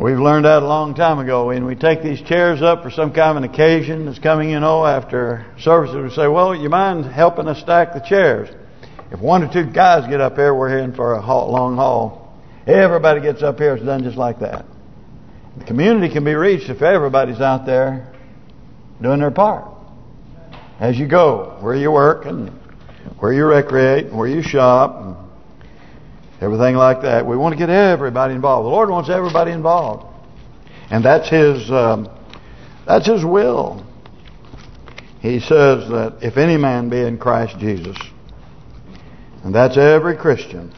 We've learned that a long time ago. When we take these chairs up for some kind of an occasion that's coming, after services, we say, well, you mind helping us stack the chairs? If one or two guys get up here, we're in for a long haul. Everybody gets up here, it's done just like that. The community can be reached if everybody's out there doing their part. As you go, where you work and where you recreate, and where you shop, and everything like that. We want to get everybody involved. The Lord wants everybody involved, and that's His will. He says that if any man be in Christ Jesus, and that's every Christian.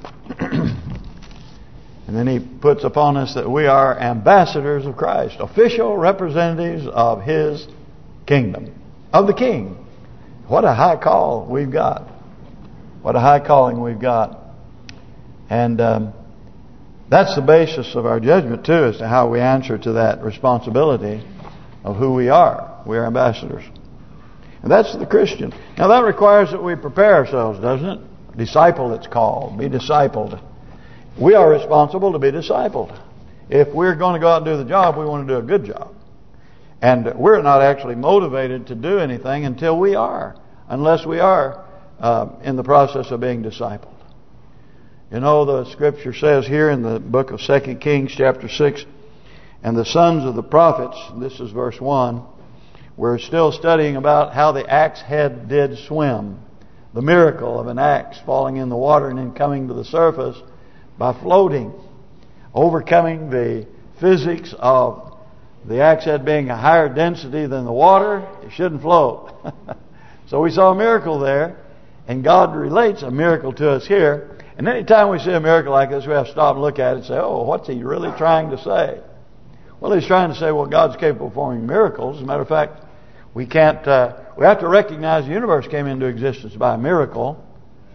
And then He puts upon us that we are ambassadors of Christ, official representatives of His kingdom, of the King. What a high call we've got. What a high calling we've got. And that's the basis of our judgment too, as to how we answer to that responsibility of who we are. We are ambassadors. And that's the Christian. Now that requires that we prepare ourselves, doesn't it? Disciple, it's called. Be discipled. We are responsible to be discipled. If we're going to go out and do the job, we want to do a good job. And we're not actually motivated to do anything until we are. Unless we are in the process of being discipled. The Scripture says here in the book of 2 Kings chapter 6, and the sons of the prophets, this is verse 1, we're still studying about how the axe head did swim. The miracle of an axe falling in the water and then coming to the surface by floating. Overcoming the physics of the axe head being a higher density than the water, it shouldn't float. So we saw a miracle there, and God relates a miracle to us here. And any time we see a miracle like this, we have to stop and look at it and say, oh, what's He really trying to say? Well, He's trying to say, well, God's capable of performing miracles. As a matter of fact, we have to recognize the universe came into existence by a miracle,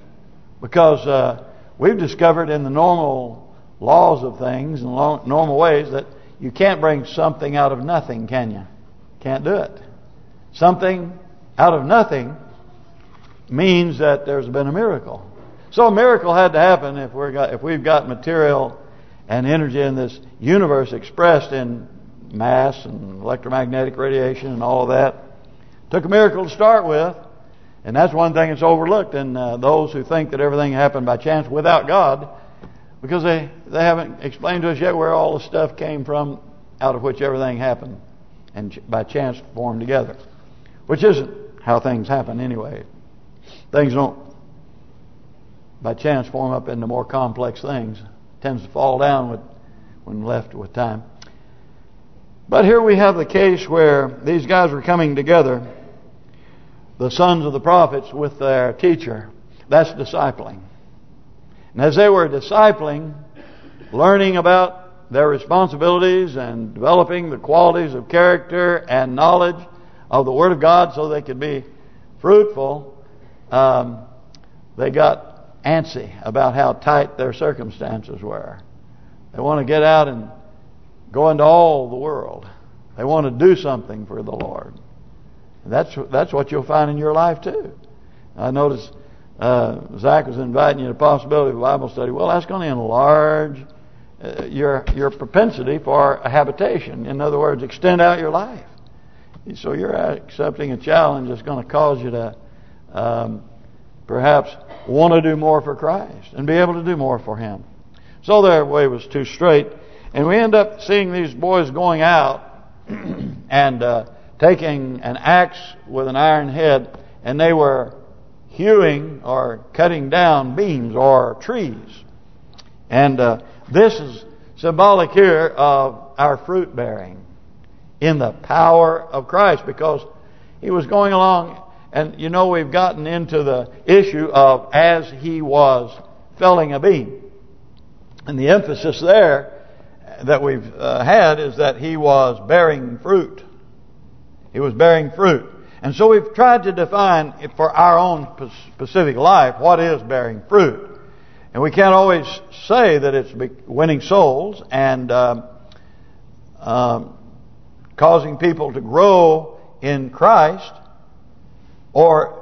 because we've discovered in the normal laws of things and normal ways that you can't bring something out of nothing, can you? Can't do it. Something out of nothing means that there's been a miracle. So a miracle had to happen if we've got material and energy in this universe expressed in mass and electromagnetic radiation and all of that. Took a miracle to start with, and that's one thing that's overlooked in those who think that everything happened by chance without God, because they haven't explained to us yet where all the stuff came from out of which everything happened and by chance formed together, which isn't how things happen anyway. Things don't by chance form up into more complex things. It tends to fall down when left with time. But here we have the case where these guys were coming together, the sons of the prophets with their teacher. That's discipling. And as they were discipling, learning about their responsibilities and developing the qualities of character and knowledge of the Word of God so they could be fruitful, they got antsy about how tight their circumstances were. They want to get out and go into all the world. They want to do something for the Lord. And that's what you'll find in your life too. I noticed Zach was inviting you to the possibility of a Bible study. Well, that's going to enlarge your propensity for a habitation. In other words, extend out your life. So you're accepting a challenge that's going to cause you to perhaps want to do more for Christ and be able to do more for Him. So their way was too straight. And we end up seeing these boys going out and taking an axe with an iron head, and they were hewing or cutting down beams or trees. And this is symbolic here of our fruit bearing in the power of Christ, because He was going along. And we've gotten into the issue of as He was felling a beam. And the emphasis there that we've had is that He was bearing fruit. He was bearing fruit. And so we've tried to define for our own specific life what is bearing fruit. And we can't always say that it's winning souls and causing people to grow in Christ, or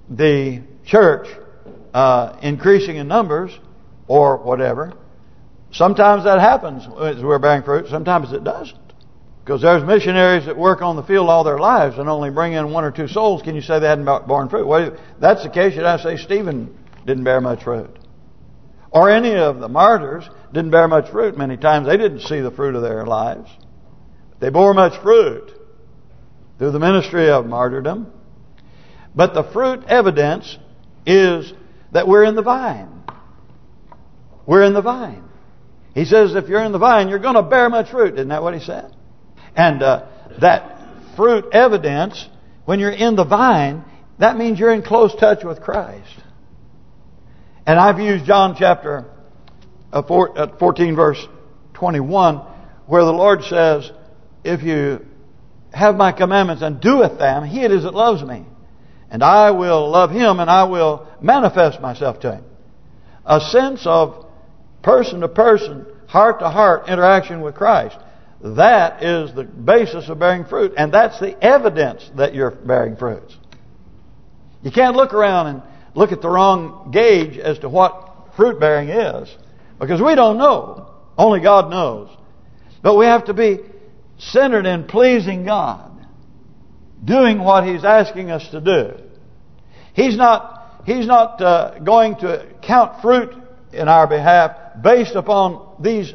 the church increasing in numbers, or whatever. Sometimes that happens as we're bearing fruit. Sometimes it doesn't. Because there's missionaries that work on the field all their lives and only bring in 1 or 2 souls. Can you say they hadn't borne fruit? Well, if that's the case, you'd have to say Stephen didn't bear much fruit. Or any of the martyrs didn't bear much fruit. Many times they didn't see the fruit of their lives. They bore much fruit through the ministry of martyrdom. But the fruit evidence is that we're in the vine. We're in the vine. He says if you're in the vine, you're going to bear much fruit. Isn't that what he said? And that fruit evidence, when you're in the vine, that means you're in close touch with Christ. And I've used John chapter 14 verse 21, where the Lord says, if you have my commandments and doeth them, he it is that loves me. And I will love him and I will manifest myself to him. A sense of person to person, heart to heart interaction with Christ. That is the basis of bearing fruit. And that's the evidence that you're bearing fruits. You can't look around and look at the wrong gauge as to what fruit bearing is. Because we don't know. Only God knows. But we have to be centered in pleasing God. Doing what He's asking us to do. He's not going to count fruit in our behalf based upon these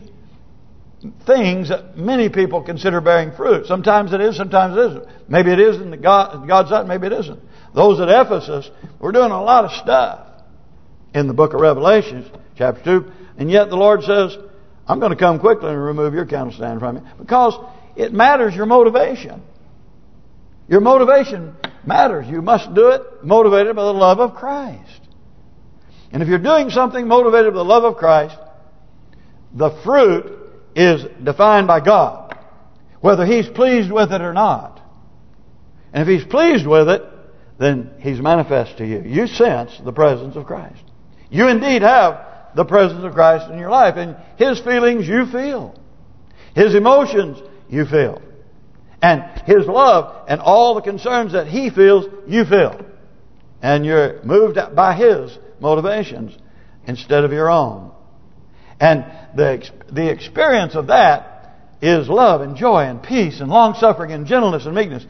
things that many people consider bearing fruit. Sometimes it is, sometimes it isn't. Maybe it is in God's sight, maybe it isn't. Those at Ephesus were doing a lot of stuff in the book of Revelation, chapter 2. And yet the Lord says, I'm going to come quickly and remove your candlestand from you. Because it matters your motivation. Your motivation matters. You must do it motivated by the love of Christ. And if you're doing something motivated by the love of Christ, the fruit is defined by God, whether He's pleased with it or not. And if He's pleased with it, then He's manifest to you. You sense the presence of Christ. You indeed have the presence of Christ in your life. And His feelings you feel. His emotions you feel. And His love and all the concerns that He feels, you feel. And you're moved by His motivations instead of your own. And the experience of that is love and joy and peace and long-suffering and gentleness and meekness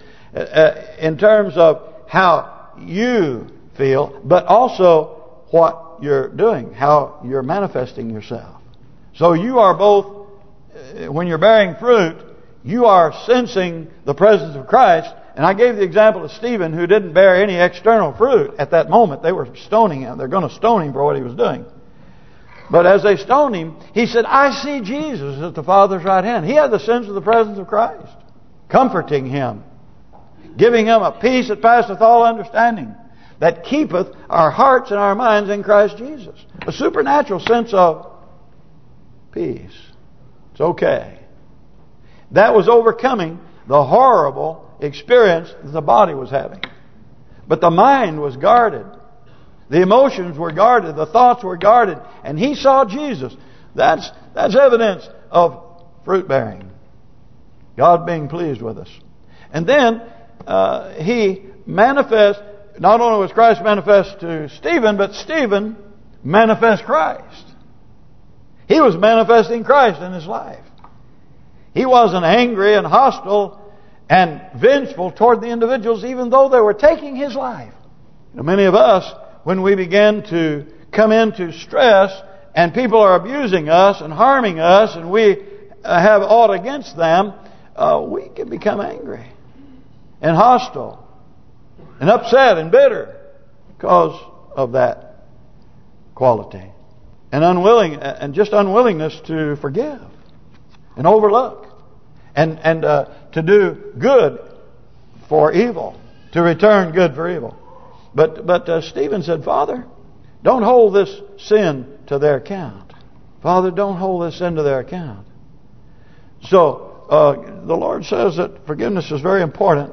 in terms of how you feel, but also what you're doing, how you're manifesting yourself. So you are both, when you're bearing fruit, you are sensing the presence of Christ. And I gave the example of Stephen, who didn't bear any external fruit at that moment. They were stoning him. They're going to stone him for what he was doing. But as they stoned him, he said, I see Jesus at the Father's right hand. He had the sense of the presence of Christ, comforting him, giving him a peace that passeth all understanding, that keepeth our hearts and our minds in Christ Jesus. A supernatural sense of peace. It's okay. That was overcoming the horrible experience that the body was having. But the mind was guarded. The emotions were guarded. The thoughts were guarded. And he saw Jesus. That's evidence of fruit bearing. God being pleased with us. And then he manifests, not only was Christ manifest to Stephen, but Stephen manifest Christ. He was manifesting Christ in his life. He wasn't angry and hostile and vengeful toward the individuals, even though they were taking his life. You know, many of us, when we begin to come into stress and people are abusing us and harming us and we have aught against them, we can become angry and hostile and upset and bitter because of that quality. And unwillingness to forgive and overlook and to do good for evil, to return good for evil. But Stephen said, Father, don't hold this sin to their account. Father, don't hold this sin to their account. So the Lord says that forgiveness is very important.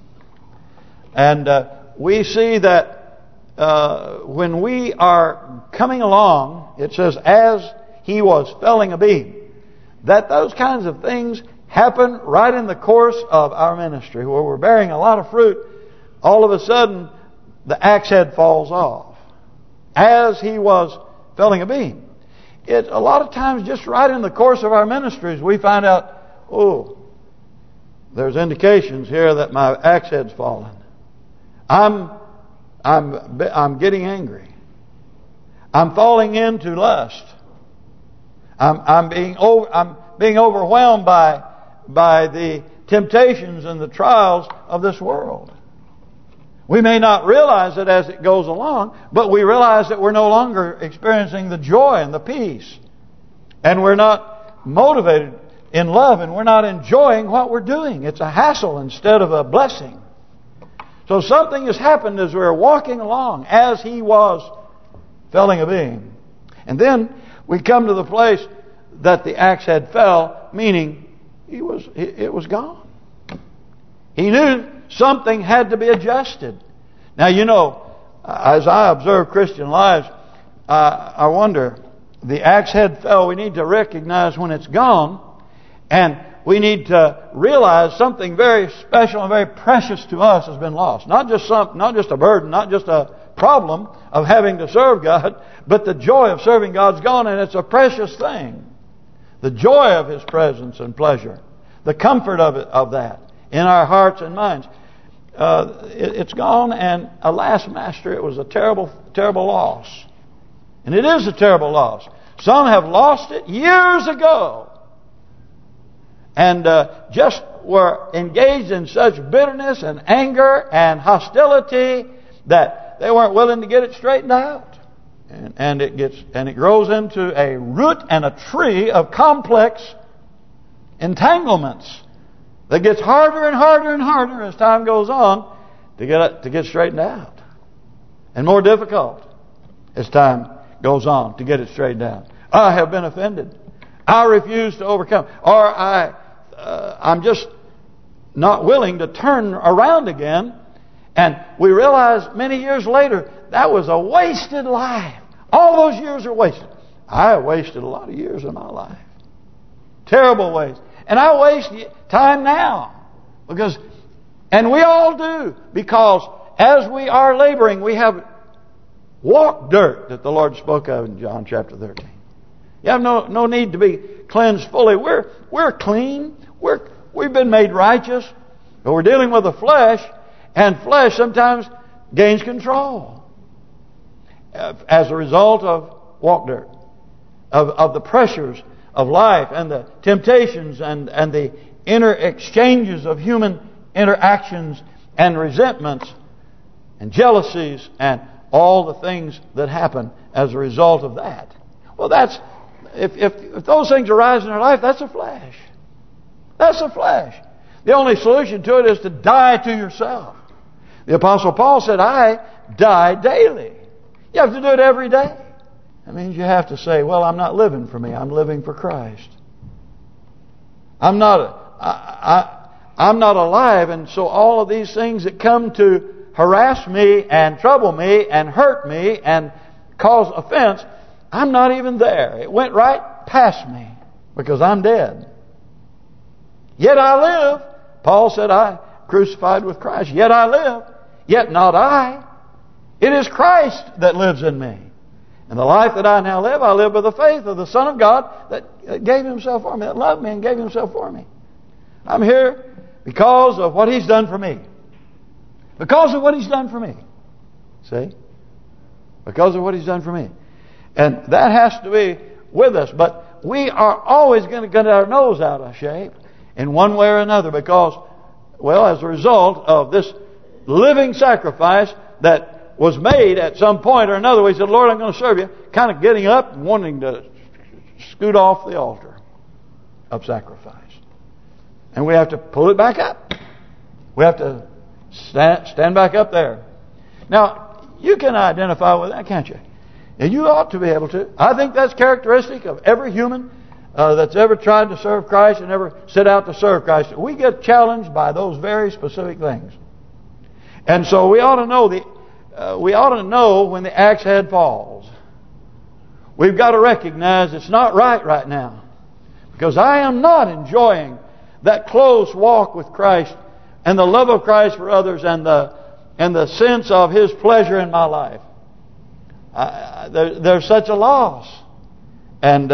And we see that when we are coming along, it says, as he was felling a beam, that those kinds of things happen right in the course of our ministry, where we're bearing a lot of fruit. All of a sudden, the axe head falls off as he was felling a beam. a lot of times just right in the course of our ministries we find out, oh, there's indications here that my axe head's fallen. I'm getting angry. I'm falling into lust. I'm being overwhelmed by the temptations and the trials of this world. We may not realize it as it goes along, but we realize that we're no longer experiencing the joy and the peace. And we're not motivated in love, and we're not enjoying what we're doing. It's a hassle instead of a blessing. So something has happened as we're walking along, as he was felling a beam. And then we come to the place that the axe head fell, meaning it was gone. He knew something had to be adjusted. Now, you know, as I observe Christian lives, I wonder, the axe head fell. We need to recognize when it's gone, and we need to realize something very special and very precious to us has been lost. Not just a burden, not just a problem of having to serve God, but the joy of serving God's gone, and it's a precious thing. The joy of His presence and pleasure, the comfort of that in our hearts and minds. It's gone, and alas, Master, it was a terrible, terrible loss. And it is a terrible loss. Some have lost it years ago, and just were engaged in such bitterness and anger and hostility that they weren't willing to get it straightened out. And it grows into a root and a tree of complex entanglements that gets harder and harder and harder as time goes on to get straightened out, and more difficult as time goes on to get it straightened out. I have been offended. I refuse to overcome, or I'm just not willing to turn around again. And we realize many years later that was a wasted life. All those years are wasted. I wasted a lot of years of my life. Terrible waste. And I waste time now. And we all do. Because as we are laboring, we have walk dirt that the Lord spoke of in John chapter 13. You have no need to be cleansed fully. We're clean. We've been made righteous. But we're dealing with the flesh. And flesh sometimes gains control as a result of walk dirt, of the pressures of life and the temptations and the inner exchanges of human interactions and resentments and jealousies and all the things that happen as a result of that. Well, that's if those things arise in our life, that's the flesh. That's the flesh. The only solution to it is to die to yourself. The Apostle Paul said, I die daily. You have to do it every day. That means you have to say, well, I'm not living for me. I'm living for Christ. I'm not alive, and so all of these things that come to harass me and trouble me and hurt me and cause offense, I'm not even there. It went right past me because I'm dead. Yet I live. Paul said, I crucified with Christ. Yet I live. Yet not I. It is Christ that lives in me. And the life that I now live, I live by the faith of the Son of God that gave Himself for me, that loved me and gave Himself for me. I'm here because of what He's done for me. Because of what He's done for me. See? Because of what He's done for me. And that has to be with us. But we are always going to get our nose out of shape in one way or another because, well, as a result of this living sacrifice that was made at some point or another, we said, Lord, I'm going to serve you. Kind of getting up and wanting to scoot off the altar of sacrifice. And we have to pull it back up. We have to stand back up there. Now, you can identify with that, can't you? And you ought to be able to. I think that's characteristic of every human that's ever tried to serve Christ and ever set out to serve Christ. We get challenged by those very specific things. And so we ought to know when the axe head falls. We've got to recognize it's not right now. Because I am not enjoying that close walk with Christ and the love of Christ for others and the sense of His pleasure in my life. There's such a loss. And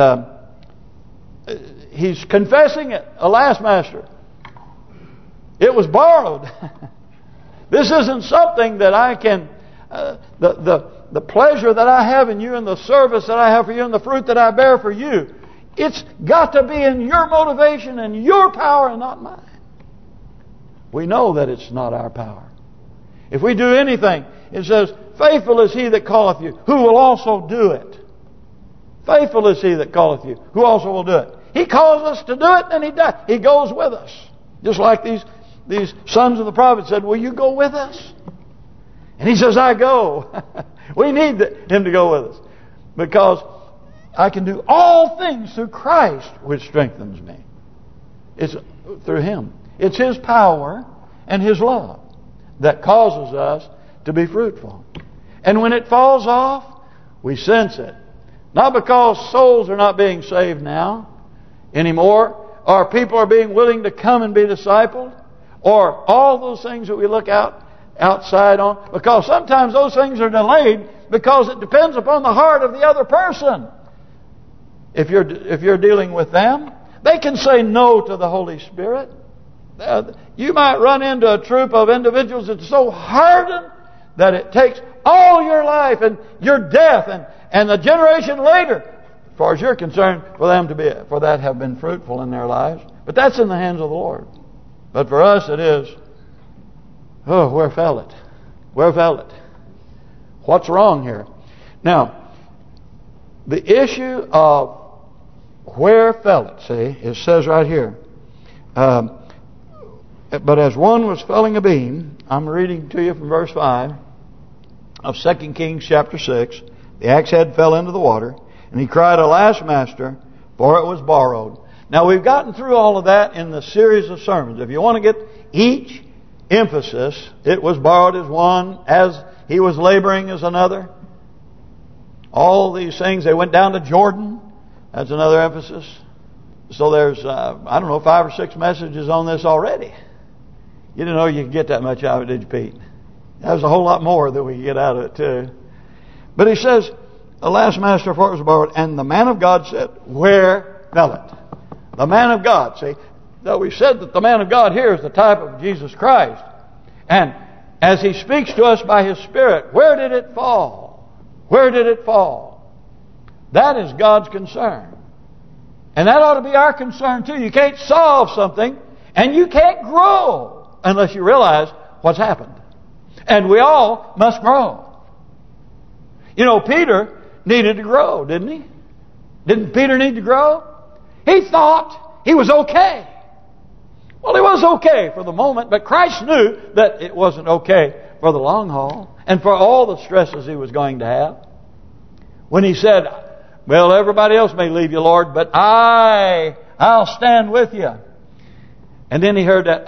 he's confessing it. Alas, Master, it was borrowed. This isn't something that I can... The pleasure that I have in you and the service that I have for you and the fruit that I bear for you, it's got to be in your motivation and your power and not mine. We know that it's not our power. If we do anything, it says, faithful is he that calleth you, who will also do it. Faithful is he that calleth you, who also will do it. He calls us to do it, and he does. He goes with us. Just like these sons of the prophet said, will you go with us? And he says, I go. We need him to go with us. Because I can do all things through Christ, which strengthens me. It's through him. It's his power and his love that causes us to be fruitful. And when it falls off, we sense it. Not because souls are not being saved now anymore, or people are being willing to come and be discipled, or all those things that we look outside on. Because sometimes those things are delayed because it depends upon the heart of the other person. If you're dealing with them, they can say no to the Holy Spirit. You might run into a troop of individuals that's so hardened that it takes all your life and your death and the generation later, as far as you're concerned, for that have been fruitful in their lives. But that's in the hands of the Lord. But for us it is, where fell it? Where fell it? What's wrong here? Now, the issue of where fell it, see, it says right here, but as one was felling a beam, I'm reading to you from verse 5 of 2 Kings chapter 6, the axe head fell into the water, and he cried, Alas, Master, for it was borrowed. Now, we've gotten through all of that in the series of sermons. If you want to get each emphasis, it was borrowed as one, as he was laboring as another. All these things, they went down to Jordan. That's another emphasis. So there's, 5 or 6 messages on this already. You didn't know you could get that much out of it, did you, Pete? There's a whole lot more that we can get out of it, too. But he says, Alas, Master, for it was borrowed. And the man of God said, Where fell it? The man of God, see, that we said that the man of God here is the type of Jesus Christ. And as he speaks to us by his Spirit, where did it fall? Where did it fall? That is God's concern. And that ought to be our concern too. You can't solve something and you can't grow unless you realize what's happened. And we all must grow. You know, Peter needed to grow, didn't he? Didn't Peter need to grow? He thought he was okay. Well, he was okay for the moment, but Christ knew that it wasn't okay for the long haul and for all the stresses he was going to have. When he said, well, everybody else may leave you, Lord, but I'll stand with you. And then he heard that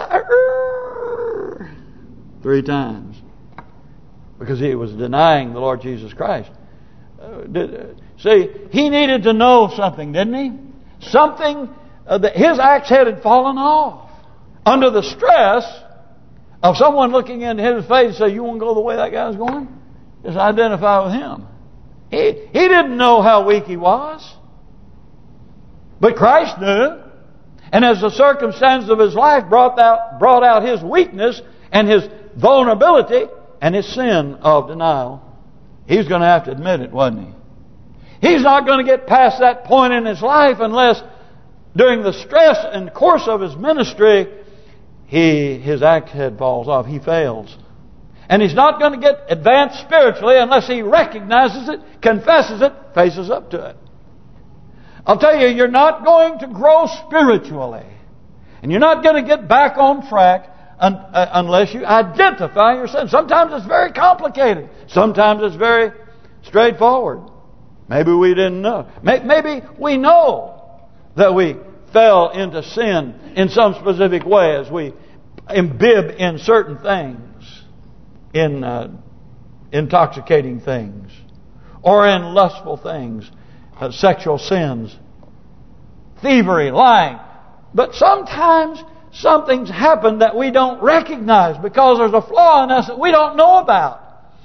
3 times because he was denying the Lord Jesus Christ. See, he needed to know something, didn't he? Something that his axe head had fallen off under the stress of someone looking into his face and say, "You want to go the way that guy's going?" Just identify with him. He didn't know how weak he was, but Christ knew. And as the circumstances of his life brought out his weakness and his vulnerability and his sin of denial, he was going to have to admit it, wasn't he? He's not going to get past that point in his life unless during the stress and course of his ministry, his axe head falls off. He fails. And he's not going to get advanced spiritually unless he recognizes it, confesses it, faces up to it. I'll tell you, you're not going to grow spiritually. And you're not going to get back on track unless you identify your sin. Sometimes it's very complicated. Sometimes it's very straightforward. Maybe we didn't know. Maybe we know that we fell into sin in some specific way as we imbibe in certain things, in intoxicating things, or in lustful things, sexual sins, thievery, lying. But sometimes something's happened that we don't recognize because there's a flaw in us that we don't know about.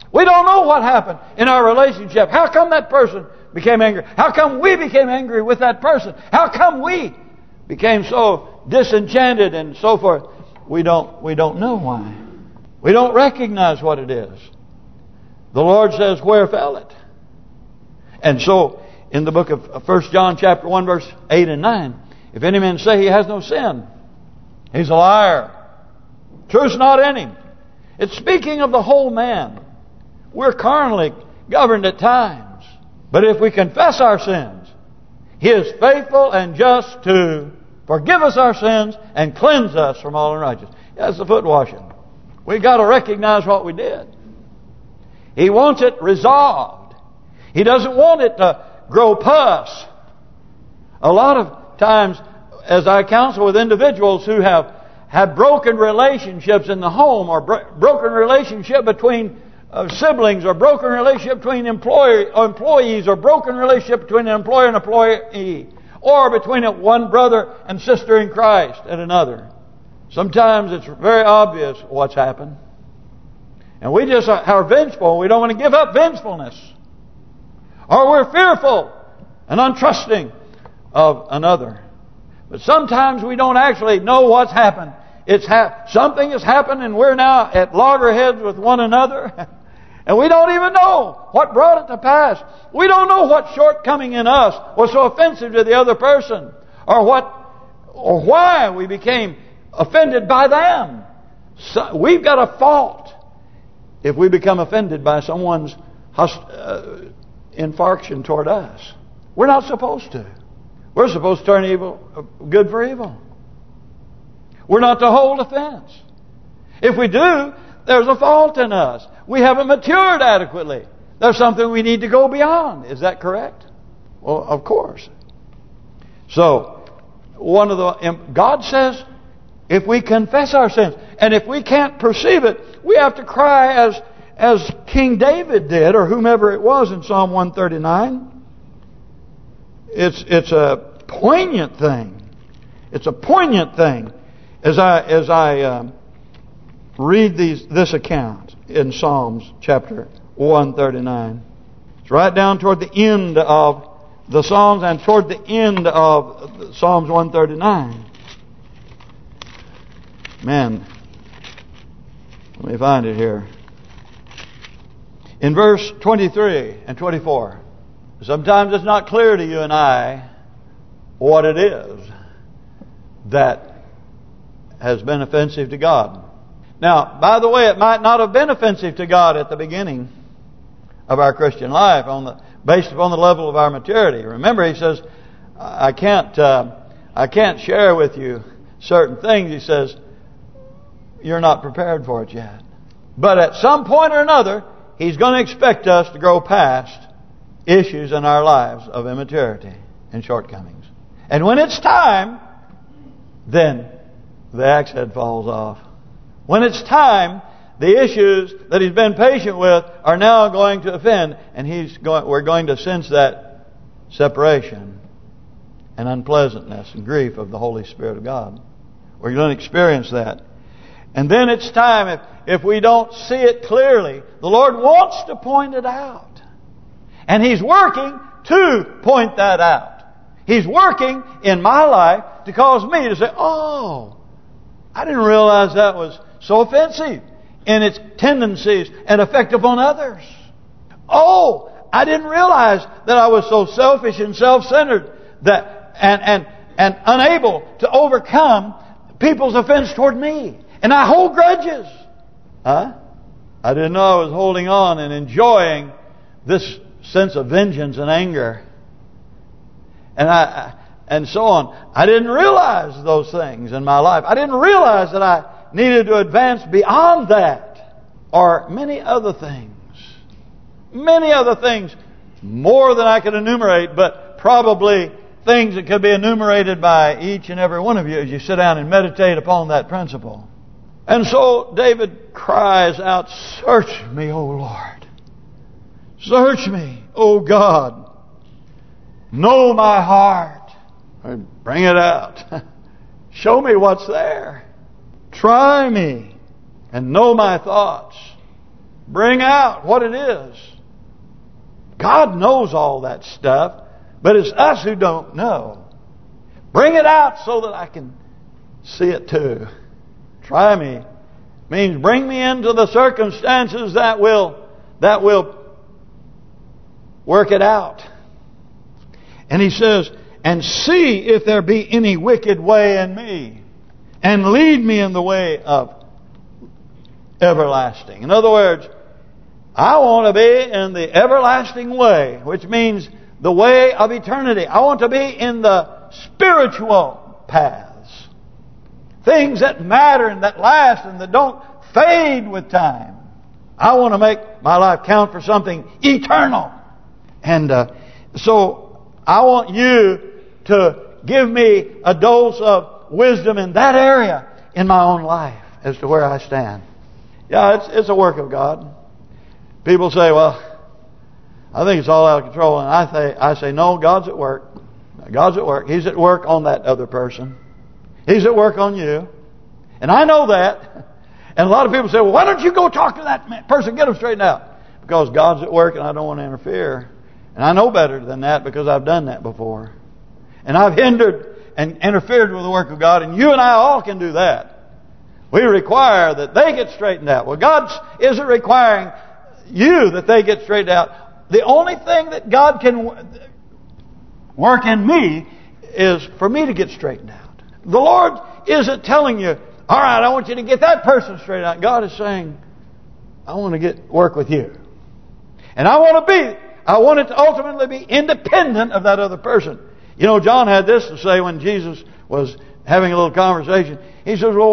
We don't know what happened in our relationship. How come that person became angry? How come we became angry with that person? How come we became so disenchanted and so forth? We don't know why. We don't recognize what it is. The Lord says, where fell it? And so, in the book of 1 John chapter 1 verse 8 and 9, if any man say he has no sin, he's a liar. Truth's not in him. It's speaking of the whole man. We're carnally governed at times. But if we confess our sins, He is faithful and just to forgive us our sins and cleanse us from all unrighteousness. That's the foot washing. We've got to recognize what we did. He wants it resolved. He doesn't want it to grow pus. A lot of times, as I counsel with individuals who have had broken relationships in the home, or broken relationship between siblings, or broken relationship between employees, or broken relationship between an employer and employee, or between one brother and sister in Christ and another. Sometimes it's very obvious what's happened. And we just are vengeful. We don't want to give up vengefulness. Or we're fearful and untrusting of another. But sometimes we don't actually know what's happened. Something has happened and we're now at loggerheads with one another. And we don't even know what brought it to pass. We don't know what shortcoming in us was so offensive to the other person. Or why we became offended by them. So we've got a fault if we become offended by someone's infarction toward us. We're not supposed to. We're supposed to turn good for evil. We're not to hold offense. If we do, there's a fault in us. We haven't matured adequately. There's something we need to go beyond. Is that correct? Well, of course. So, God says, if we confess our sins, and if we can't perceive it, we have to cry as King David did, or whomever it was in Psalm 139. It's a poignant thing. It's a poignant thing as I read this account in Psalms chapter 139. It's right down toward the end of the Psalms and toward the end of Psalms 139. Man, let me find it here. In verse 23 and 24, sometimes it's not clear to you and I what it is that has been offensive to God. Now, by the way, it might not have been offensive to God at the beginning of our Christian life, based upon the level of our maturity. Remember, He says, I can't share with you certain things. He says, you're not prepared for it yet. But at some point or another, He's going to expect us to grow past issues in our lives of immaturity and shortcomings. And when it's time, then the axe head falls off. When it's time, the issues that He's been patient with are now going to offend, and we're going to sense that separation and unpleasantness and grief of the Holy Spirit of God. We're going to experience that. And then it's time, if we don't see it clearly, the Lord wants to point it out. And He's working to point that out. He's working in my life to cause me to say, oh, I didn't realize that was so offensive in its tendencies and effect upon others. Oh, I didn't realize that I was so selfish and self-centered that and unable to overcome people's offense toward me. And I hold grudges. I didn't know I was holding on and enjoying this sense of vengeance and anger. And so on. I didn't realize those things in my life. I didn't realize that I needed to advance beyond that. Or many other things. Many other things. More than I could enumerate, but probably things that could be enumerated by each and every one of you as you sit down and meditate upon that principle. And so David cries out, search me, O Lord. Search me, O God. Know my heart. Bring it out. Show me what's there. Try me and know my thoughts. Bring out what it is. God knows all that stuff, but it's us who don't know. Bring it out so that I can see it too. Try me means bring me into the circumstances that will work it out. And he says, and see if there be any wicked way in me, and lead me in the way of everlasting. In other words, I want to be in the everlasting way, which means the way of eternity. I want to be in the spiritual paths. Things that matter and that last and that don't fade with time. I want to make my life count for something eternal. And so I want you to give me a dose of wisdom in that area in my own life as to where I stand. Yeah, it's a work of God. People say, well, I think it's all out of control. And I say, no, God's at work. God's at work. He's at work on that other person. He's at work on you. And I know that. And a lot of people say, well, why don't you go talk to that person, get them straightened out? Because God's at work and I don't want to interfere. And I know better than that because I've done that before. And I've hindered and interfered with the work of God. And you and I all can do that. We require that they get straightened out. Well, God isn't requiring you that they get straightened out. The only thing that God can work in me is for me to get straightened out. The Lord isn't telling you, all right, I want you to get that person straightened out. God is saying, I want to work with you. And I want it to ultimately be independent of that other person. You know, John had this to say when Jesus was having a little conversation. He says, well,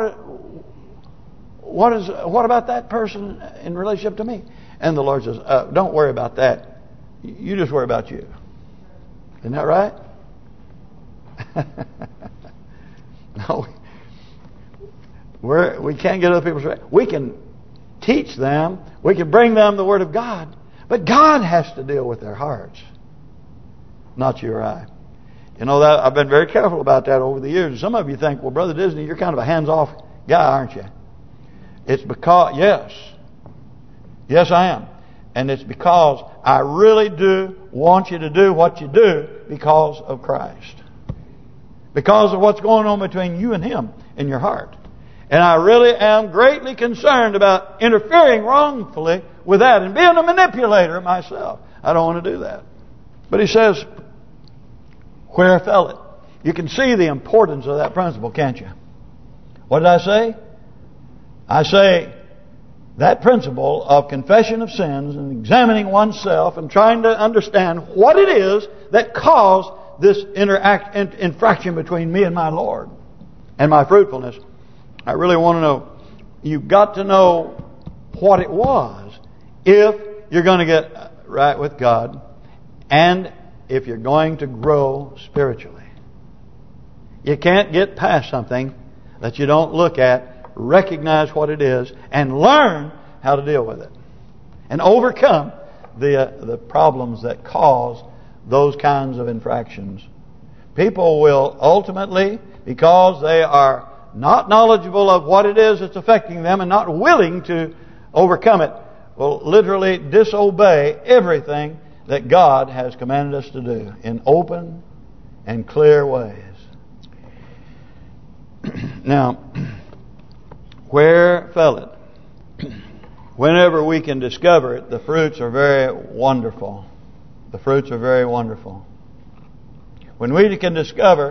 what about that person in relationship to me? And the Lord says, don't worry about that. You just worry about you. Isn't that right? No, we can't get other people straight. We can teach them. We can bring them the Word of God. But God has to deal with their hearts. Not you or I. You know, that I've been very careful about that over the years. Some of you think, well, Brother Disney, you're kind of a hands-off guy, aren't you? It's because, yes, I am. And it's because I really do want you to do what you do because of Christ. Because of what's going on between you and Him in your heart. And I really am greatly concerned about interfering wrongfully with that and being a manipulator myself. I don't want to do that. But he says, where fell it? You can see the importance of that principle, can't you? What did I say? I say that principle of confession of sins and examining oneself and trying to understand what it is that caused this infraction between me and my Lord and my fruitfulness. I really want to know. You've got to know what it was if you're going to get right with God and if you're going to grow spiritually. You can't get past something that you don't look at, recognize what it is, and learn how to deal with it. And overcome the problems that cause those kinds of infractions. People will ultimately, because they are not knowledgeable of what it is that's affecting them and not willing to overcome it, will literally disobey everything that God has commanded us to do in open and clear ways. Now, where fell it? Whenever we can discover it, the fruits are very wonderful. The fruits are very wonderful. When we can discover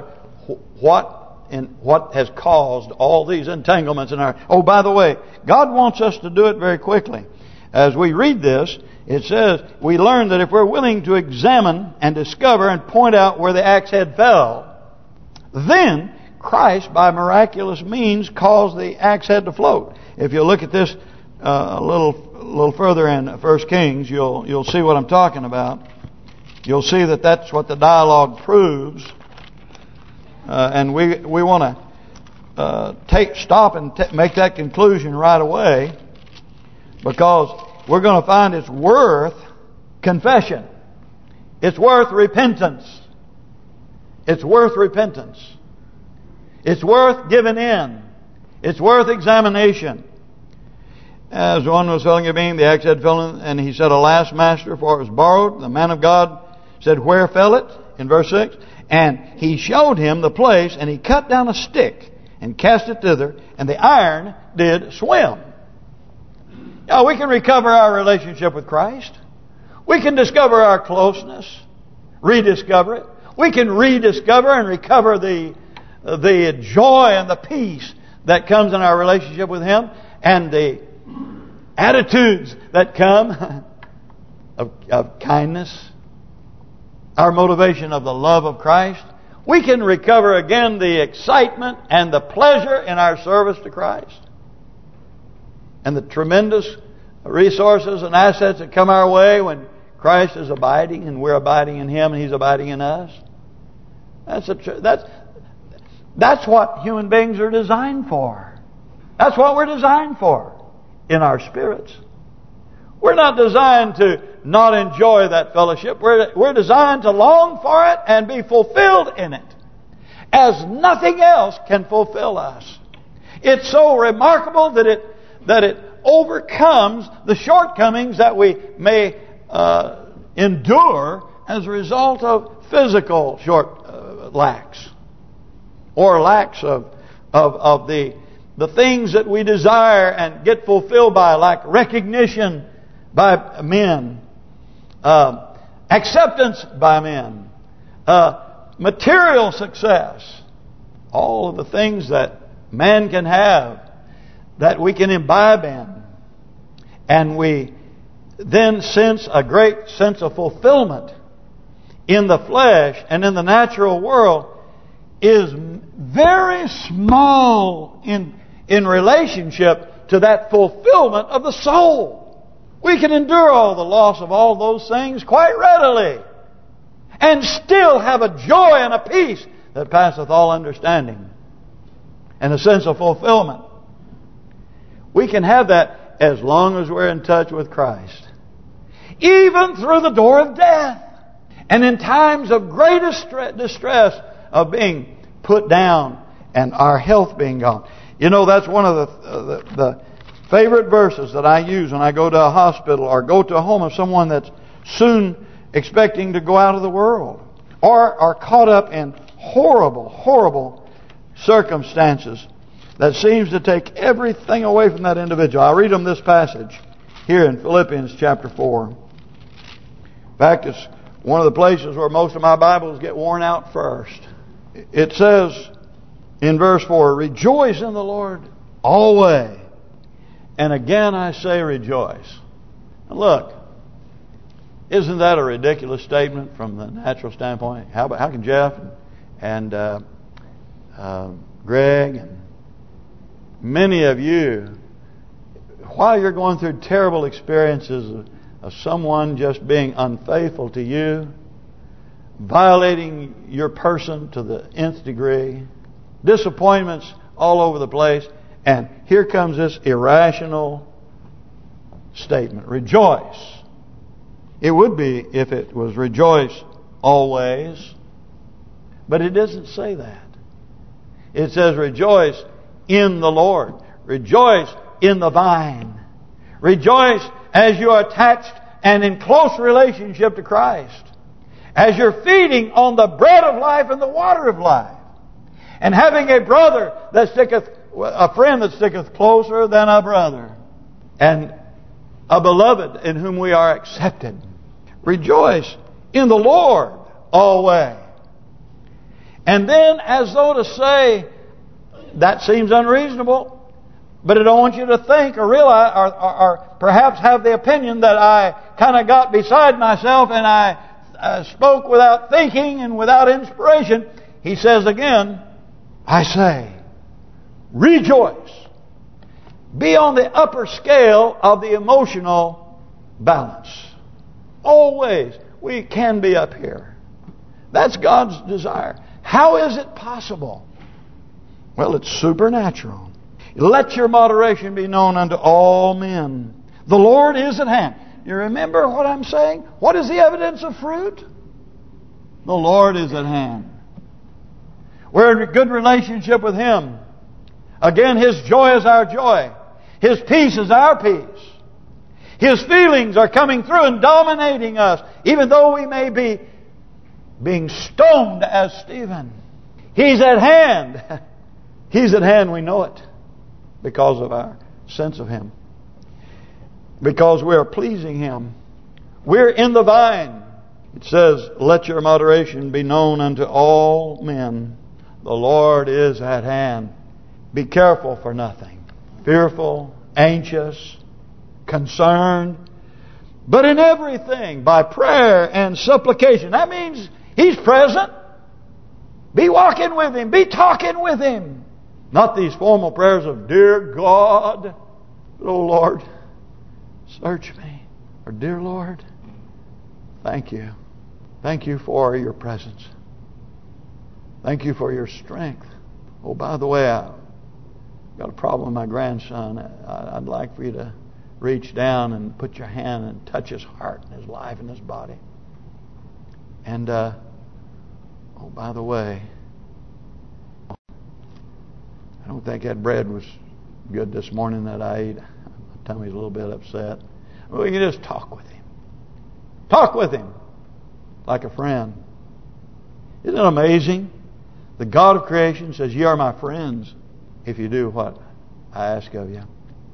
what has caused all these entanglements in our... Oh, by the way, God wants us to do it very quickly. As we read this, it says, we learn that if we're willing to examine and discover and point out where the axe head fell, then Christ, by miraculous means, caused the axe head to float. If you look at this a little further in 1 Kings, you'll see what I'm talking about. You'll see that that's what the dialogue proves. And we want to stop and make that conclusion right away, because we're going to find it's worth confession. It's worth repentance. It's worth repentance. It's worth giving in. It's worth examination. As one was filling a beam, the axe head fell in, and he said, Alas, master, for it was borrowed. The man of God said, Where fell it? In verse 6. And he showed him the place, and he cut down a stick and cast it thither, and the iron did swim. Now, we can recover our relationship with Christ. We can discover our closeness, rediscover it. We can rediscover and recover the joy and the peace that comes in our relationship with Him, and the attitudes that come of kindness, our motivation of the love of Christ. We can recover again the excitement and the pleasure in our service to Christ, and the tremendous resources and assets that come our way when Christ is abiding and we're abiding in Him and He's abiding in us. That's what human beings are designed for. That's what we're designed for in our spirits. We're not designed to not enjoy that fellowship. We're designed to long for it and be fulfilled in it, as nothing else can fulfill us. It's so remarkable that it overcomes the shortcomings that we may endure as a result of physical lacks, or lacks of the things that we desire and get fulfilled by, like recognition by men, acceptance by men, material success, all of the things that man can have that we can imbibe in, and we then sense a great sense of fulfillment in the flesh and in the natural world, is very small in relationship to that fulfillment of the soul. We can endure all the loss of all those things quite readily, and still have a joy and a peace that passeth all understanding, and a sense of fulfillment. We can have that as long as we're in touch with Christ, even through the door of death, and in times of greatest distress of being put down and our health being gone. You know, that's one of the favorite verses that I use when I go to a hospital or go to a home of someone that's soon expecting to go out of the world, or are caught up in horrible, horrible circumstances that seems to take everything away from that individual. I'll read them this passage here in Philippians chapter 4. In fact, it's one of the places where most of my Bibles get worn out first. It says in verse 4, Rejoice in the Lord always. And again I say rejoice. And look, isn't that a ridiculous statement from the natural standpoint? How can Jeff and Greg and many of you, while you're going through terrible experiences of someone just being unfaithful to you, violating your person to the nth degree, disappointments all over the place, and here comes this irrational statement, rejoice. It would be if it was rejoice always, but it doesn't say that. It says rejoice in the Lord. Rejoice in the vine. Rejoice as you are attached and in close relationship to Christ, as you're feeding on the bread of life and the water of life, and having a brother that sticketh, a friend that sticketh closer than a brother, and a beloved in whom we are accepted. Rejoice in the Lord always. And then, as though to say, that seems unreasonable, but I don't want you to think or realize, or perhaps have the opinion that I kind of got beside myself and I spoke without thinking and without inspiration. He says again, I say, rejoice. Be on the upper scale of the emotional balance. Always. We can be up here. That's God's desire. How is it possible? Well, it's supernatural. Let your moderation be known unto all men. The Lord is at hand. You remember what I'm saying? What is the evidence of fruit? The Lord is at hand. We're in a good relationship with Him. Again, His joy is our joy. His peace is our peace. His feelings are coming through and dominating us, even though we may be being stoned as Stephen. He's at hand. He's at hand, we know it, because of our sense of Him. Because we are pleasing Him. We're in the vine. It says, let your moderation be known unto all men. The Lord is at hand. Be careful for nothing. Fearful, anxious, concerned. But in everything, by prayer and supplication. That means He's present. Be walking with Him. Be talking with Him. Not these formal prayers of, Dear God, oh Lord, search me. Or, Dear Lord, thank you. Thank you for your presence. Thank you for your strength. Oh, by the way, I've got a problem with my grandson. I'd like for you to reach down and put your hand and touch his heart and his life and his body. And, oh, by the way, I don't think that bread was good this morning that I ate. My tummy's a little bit upset. Well, we can just talk with Him. Talk with Him like a friend. Isn't it amazing? The God of creation says, ye are my friends if you do what I ask of you.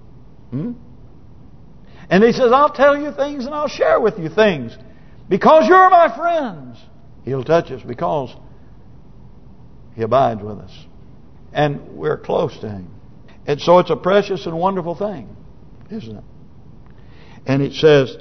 And He says, I'll tell you things and I'll share with you things. Because you're my friends. He'll touch us because He abides with us. And we're close to Him. And so it's a precious and wonderful thing, isn't it? And it says,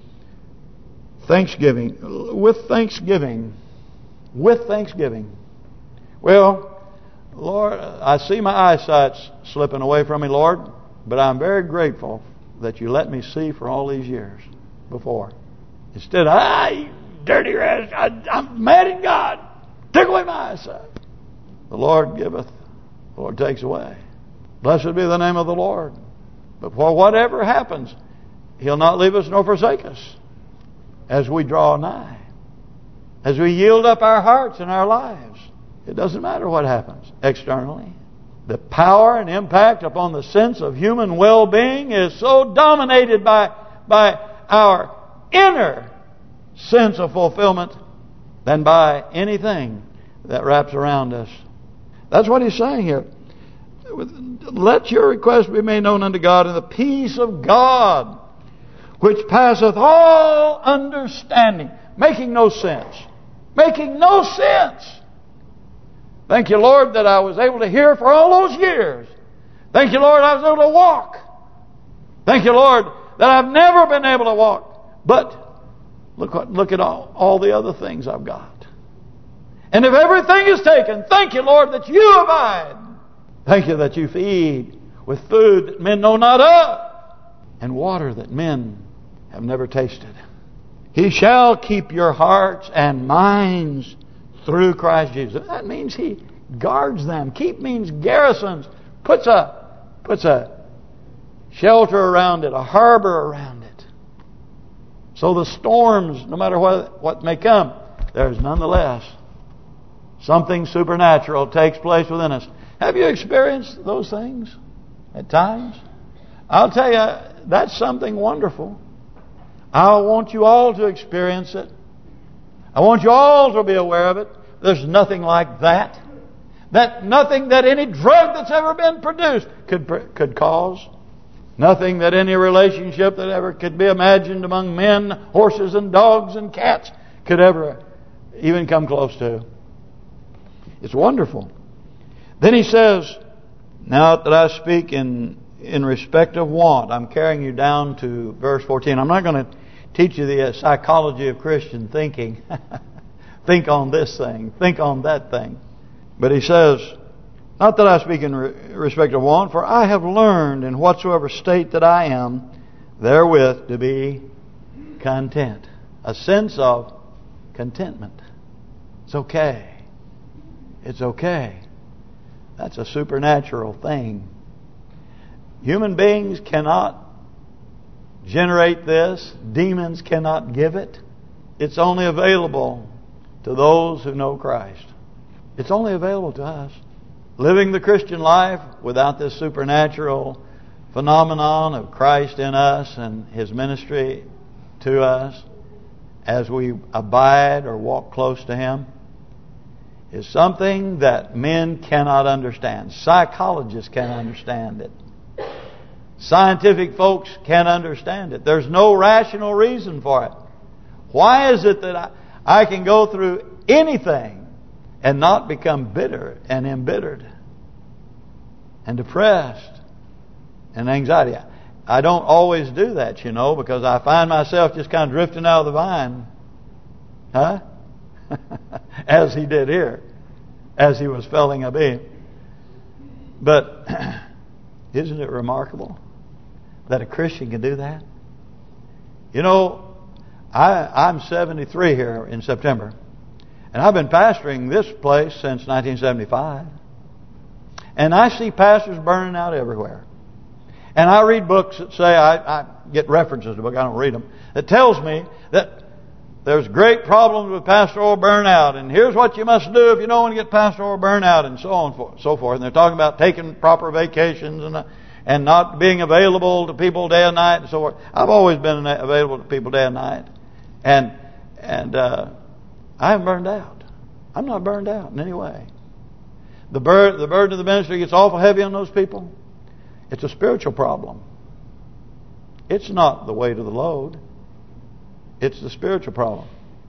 thanksgiving. With thanksgiving. With thanksgiving. Well, Lord, I see my eyesight's slipping away from me, Lord. But I'm very grateful that you let me see for all these years before. Instead of, you dirty rat, I'm mad at God. Take away my eyesight. The Lord giveth, the Lord takes away. Blessed be the name of the Lord. But for whatever happens, He'll not leave us nor forsake us as we draw nigh. As we yield up our hearts and our lives. It doesn't matter what happens externally. The power and impact upon the sense of human well-being is so dominated by our inner sense of fulfillment than by anything that wraps around us. That's what He's saying here. Let your request be made known unto God, and the peace of God, which passeth all understanding. Making no sense. Making no sense. Thank you, Lord, that I was able to hear for all those years. Thank you, Lord, I was able to walk. Thank you, Lord, that I've never been able to walk. But look at all the other things I've got. And if everything is taken, thank you, Lord, that you abide. Thank you that you feed with food that men know not of, and water that men have never tasted. He shall keep your hearts and minds through Christ Jesus. That means He guards them. Keep means garrisons. Puts a shelter around it, a harbor around it. So the storms, no matter what may come, there's nonetheless something supernatural takes place within us. Have you experienced those things at times? I'll tell you, that's something wonderful. I want you all to experience it. I want you all to be aware of it. There's nothing like that. Nothing that any drug that's ever been produced could cause. Nothing that any relationship that ever could be imagined among men, horses and dogs and cats could ever even come close to. It's wonderful. Then he says, now that I speak in respect of want, I'm carrying you down to verse 14. I'm not going to teach you the psychology of Christian thinking. Think on this thing. Think on that thing. But he says, not that I speak in respect of want, for I have learned in whatsoever state that I am, therewith to be content. A sense of contentment. It's okay. It's okay. That's a supernatural thing. Human beings cannot generate this. Demons cannot give it. It's only available to those who know Christ. It's only available to us. Living the Christian life without this supernatural phenomenon of Christ in us and His ministry to us as we abide or walk close to Him is something that men cannot understand. Psychologists can't understand it. Scientific folks can't understand it. There's no rational reason for it. Why is it that I can go through anything and not become bitter and embittered and depressed and anxiety? I don't always do that, because I find myself just kind of drifting out of the vine. Huh? As he did here. As he was felling a beam. But isn't it remarkable that a Christian can do that? I'm 73 here in September. And I've been pastoring this place since 1975. And I see pastors burning out everywhere. And I read books that say, I get references to books, I don't read them, that tells me that there's great problems with pastoral burnout, and here's what you must do if you don't want to get pastoral burnout, and so on and so forth. And they're talking about taking proper vacations and not being available to people day and night and so forth. I've always been available to people day and night, and I haven't burned out. I'm not burned out in any way. The burden of the ministry gets awful heavy on those people. It's a spiritual problem. It's not the weight of the load. It's the spiritual problem.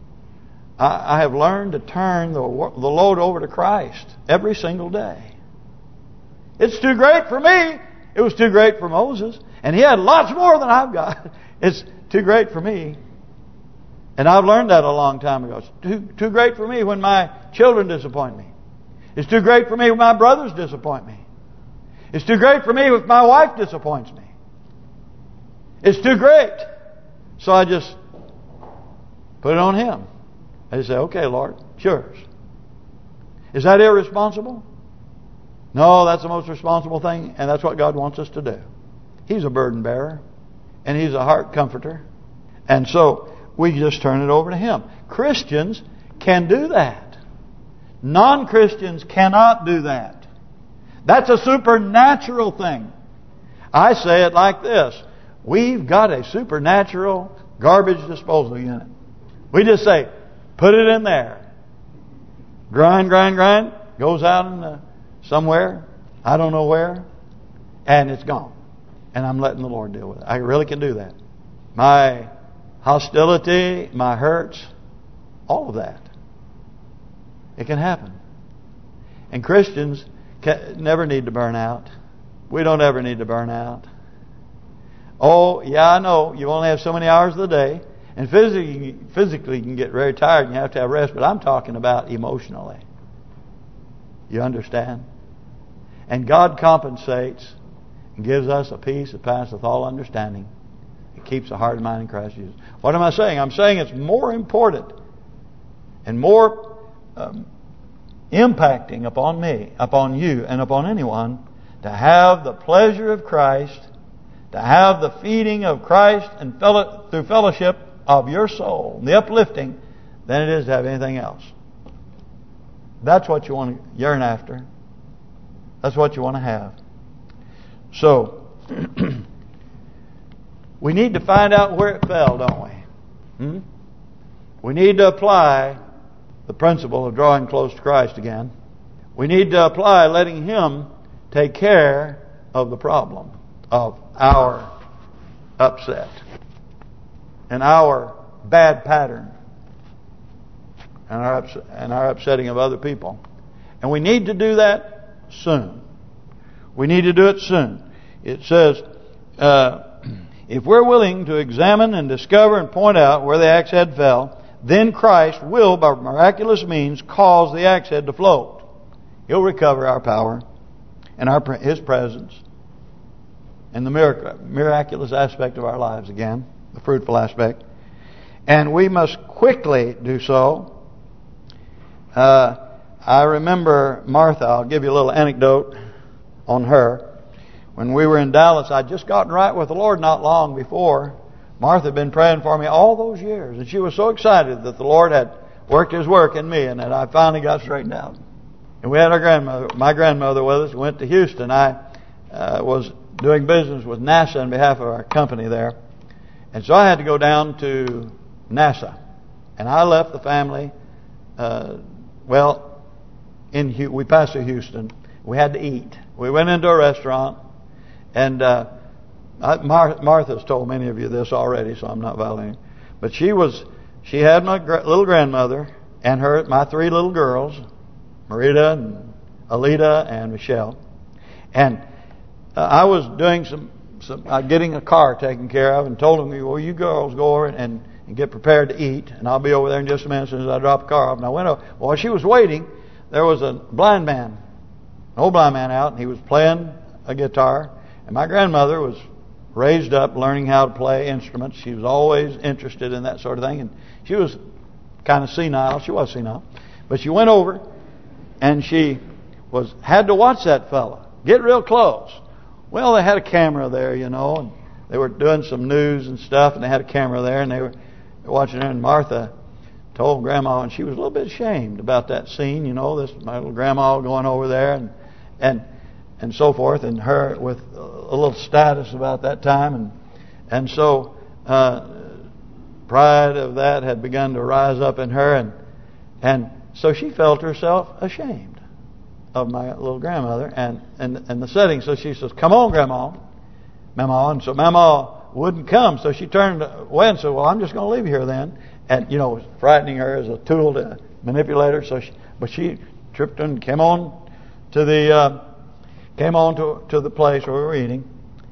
I have learned to turn the load over to Christ every single day. It's too great for me. It was too great for Moses. And he had lots more than I've got. It's too great for me. And I've learned that a long time ago. It's too great for me when my children disappoint me. It's too great for me when my brothers disappoint me. It's too great for me if my wife disappoints me. It's too great. So I just put it on Him. I just say, okay, Lord, it's yours. Is that irresponsible? No, that's the most responsible thing, and that's what God wants us to do. He's a burden bearer, and He's a heart comforter. And so we just turn it over to Him. Christians can do that. Non-Christians cannot do that. That's a supernatural thing. I say it like this. We've got a supernatural garbage disposal unit. We just say, put it in there. Grind. Goes out in somewhere. I don't know where. And it's gone. And I'm letting the Lord deal with it. I really can do that. My hostility, my hurts, all of that. It can happen. And Christians never need to burn out. We don't ever need to burn out. Oh, yeah, I know. You only have so many hours of the day. And physically you can get very tired and you have to have rest. But I'm talking about emotionally. You understand? And God compensates and gives us a peace that passeth all understanding. It keeps the heart and mind in Christ Jesus. What am I saying? I'm saying it's more important and more impacting upon me, upon you, and upon anyone to have the pleasure of Christ, to have the feeding of Christ and through fellowship of your soul, the uplifting, than it is to have anything else. That's what you want to yearn after. That's what you want to have. So, we need to find out where it fell, don't we? We need to apply the principle of drawing close to Christ again. We need to apply letting Him take care of the problem of our upset and our bad pattern and our upsetting of other people. And we need to do that soon. We need to do it soon. It says, if we're willing to examine and discover and point out where the axe head fell, then Christ will, by miraculous means, cause the axe head to float. He'll recover our power and His presence and the miraculous aspect of our lives again, the fruitful aspect. And we must quickly do so. I remember Martha. I'll give you a little anecdote on her. When we were in Dallas, I'd just gotten right with the Lord not long before. Martha had been praying for me all those years. And she was so excited that the Lord had worked His work in me and that I finally got straightened out. And we had my grandmother with us. We went to Houston. I was doing business with NASA on behalf of our company there. And so I had to go down to NASA. And I left the family, we passed through Houston. We had to eat. We went into a restaurant, and Martha's told many of you this already, so I'm not violating. But she had my little grandmother and my 3 little girls, Marita and Alita and Michelle. And I was doing getting a car taken care of, and told them, well, you girls go over and get prepared to eat, and I'll be over there in just a minute as soon as I drop the car off. And I went over. While she was waiting, there was an old blind man out, and he was playing a guitar. And my grandmother was raised up learning how to play instruments. She was always interested in that sort of thing, and she was kind of senile. She was senile, but she went over, and she had to watch that fella get real close. Well, they had a camera there, and they were doing some news and stuff, and they had a camera there, and they were watching her. And Martha told Grandma, and she was a little bit ashamed about that scene, this my little grandma going over there and so forth, and her with a little status about that time, and so pride of that had begun to rise up in her, and so she felt herself ashamed of my little grandmother and the setting. So she says, "Come on, Grandma." And so Mama wouldn't come, so she turned away and said, "Well, I'm just going to leave you here then." And was frightening her as a tool to manipulate her. But she tripped and came on to the place where we were eating.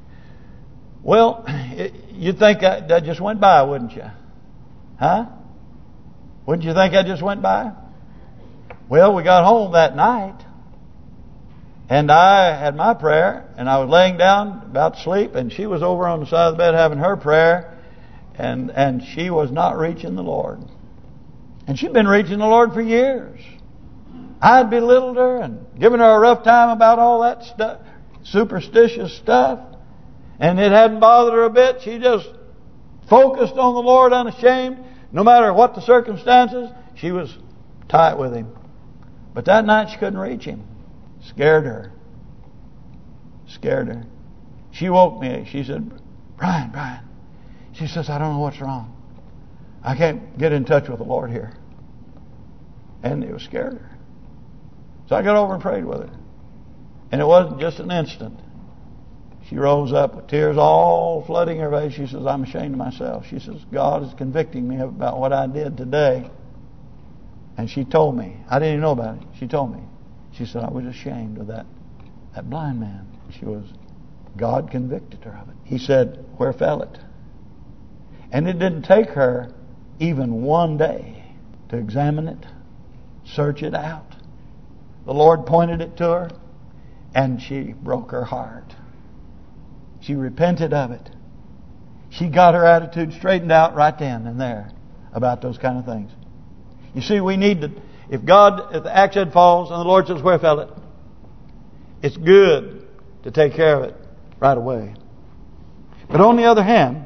Well, you'd think that just went by, wouldn't you? Huh? Wouldn't you think that just went by? Well, we got home that night, and I had my prayer, and I was laying down about to sleep, and she was over on the side of the bed having her prayer, and she was not reaching the Lord. And she'd been reaching the Lord for years. I'd belittled her and given her a rough time about all that stuff, superstitious stuff, and it hadn't bothered her a bit. She just focused on the Lord unashamed. No matter what the circumstances, she was tight with Him. But that night she couldn't reach Him. Scared her. She woke me. She said, Brian. She says, "I don't know what's wrong. I can't get in touch with the Lord here." And it was scared her. So I got over and prayed with her. And it wasn't just an instant. She rose up with tears all flooding her face. She says, "I'm ashamed of myself." She says, "God is convicting me about what I did today." And she told me. I didn't even know about it. She told me. She said, "I was ashamed of that blind man." God convicted her of it. He said, "Where fell it?" And it didn't take her even one day to examine it, search it out. The Lord pointed it to her, and she broke her heart. She repented of it. She got her attitude straightened out right then and there about those kind of things. You see, we need to, if the axe head falls and the Lord says, "Where fell it?" it's good to take care of it right away. But on the other hand,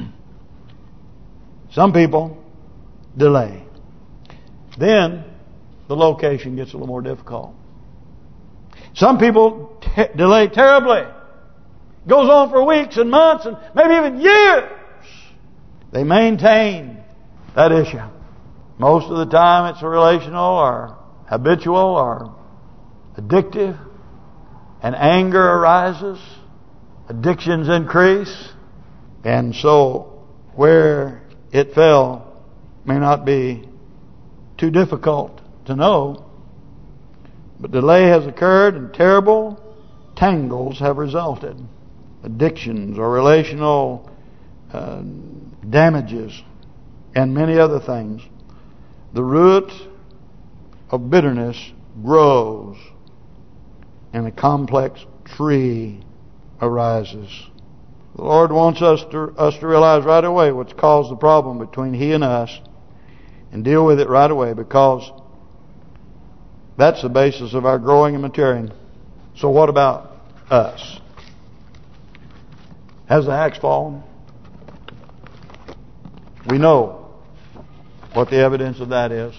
some people delay. Then the location gets a little more difficult. Some people delay terribly. Goes on for weeks and months and maybe even years. They maintain that issue. Most of the time it's relational or habitual or addictive. And anger arises. Addictions increase. And so where it fell may not be too difficult to know. But delay has occurred and terrible tangles have resulted. Addictions or relational damages and many other things. The root of bitterness grows and a complex tree arises. The Lord wants us to realize right away what's caused the problem between He and us and deal with it right away, because that's the basis of our growing and maturing. So what about us? Has the axe fallen? We know what the evidence of that is.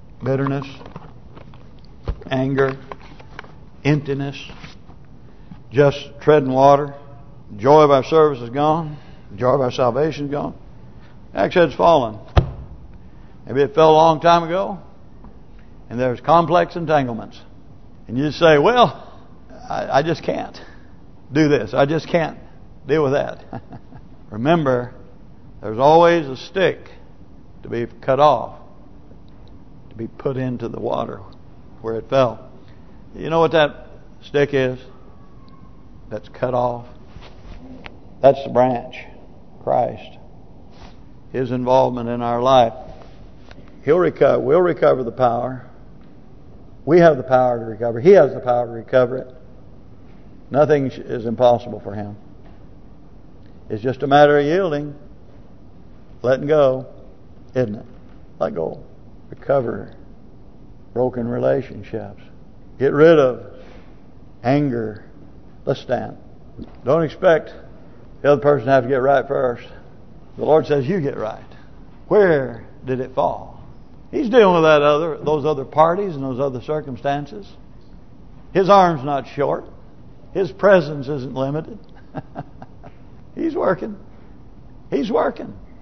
Bitterness, anger, emptiness, just treading water. The joy of our service is gone. The joy of our salvation is gone. Actually, it's fallen. Maybe it fell a long time ago, and there's complex entanglements. And you say, well, I just can't do this. I just can't deal with that. Remember, there's always a stick to be cut off, to be put into the water where it fell. You know what that stick is that's cut off? That's the branch, Christ. His involvement in our life. We'll recover the power. We have the power to recover. He has the power to recover it. Nothing is impossible for Him. It's just a matter of yielding, letting go, isn't it? Let go. Recover broken relationships. Get rid of anger. Let's stand. Don't expect the other person to have to get right first. The Lord says you get right. Where did it fall? He's dealing with those other parties and those other circumstances. His arm's not short. His presence isn't limited. He's working. He's working.